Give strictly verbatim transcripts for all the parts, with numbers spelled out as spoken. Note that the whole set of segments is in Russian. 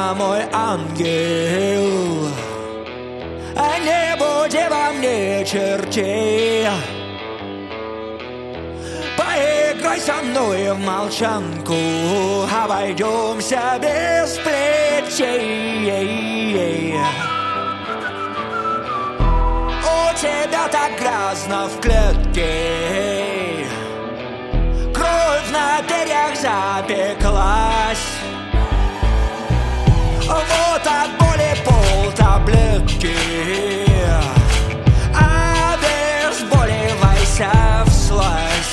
меня, мой ангел. А не будь во мне чертей. Поиграй со мной в молчанку, обойдемся без плечей. У тебя так грязно в клетке, кровь на перьях запеклась. Вот от боли пол таблетки, обезболивайся всласть.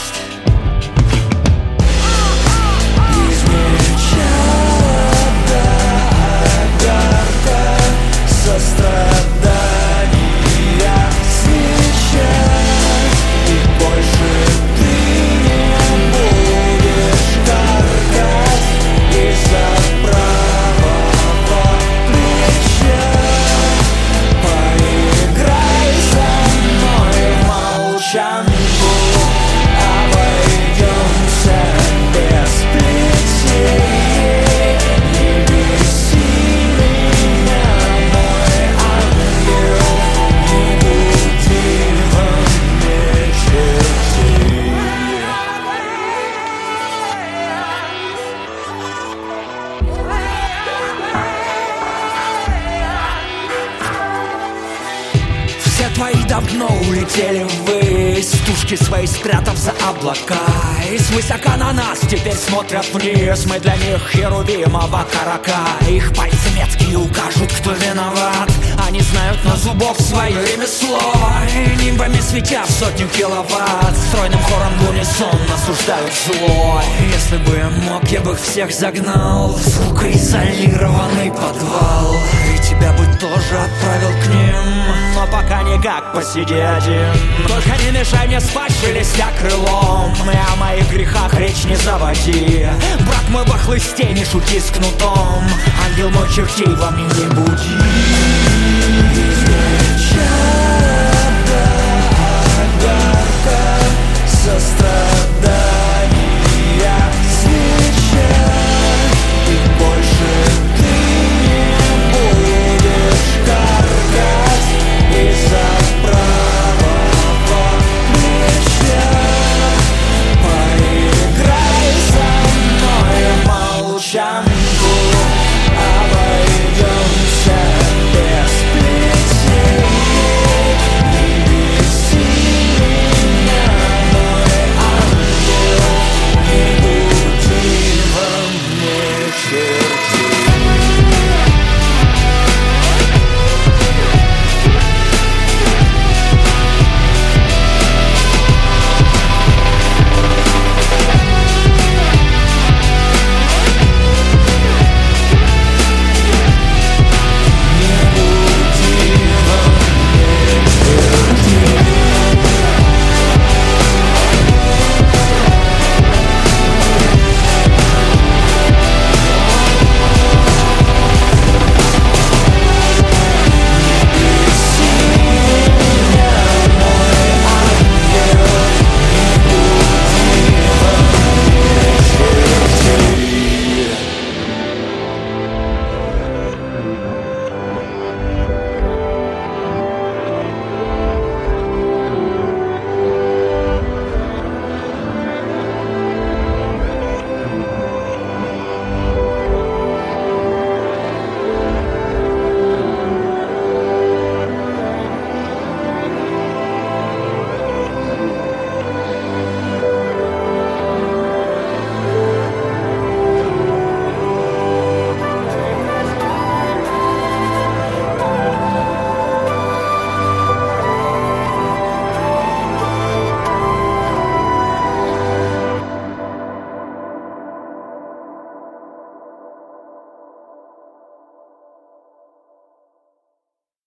Сострадания свеча, и больше ты не будешь каркать из-за правого плеча. Поиграй со мной в молчанку, обойдемся без плетей. Твои давно улетели ввысь, тушки свои спрятав за облака. И свысока на нас теперь смотрят вниз, мы для них херувимова карака. Их пальцы меткие укажут, кто виноват. Они знают на зубов свое ремесло, и нимбами светя в сотню киловатт стройным хором в унисон осуждают зло. Если бы я мог, я бы их всех загнал в звукоизолированный подвал, и тебя бы тоже отправил к ним. Но пока никак, посиди один. Только не мешай мне спать, шелестя крылом, и о моих грехах речь не заводи. Брат мой во хлысте, не шути с кнутом. Ангел мой, чертей во мне не буди.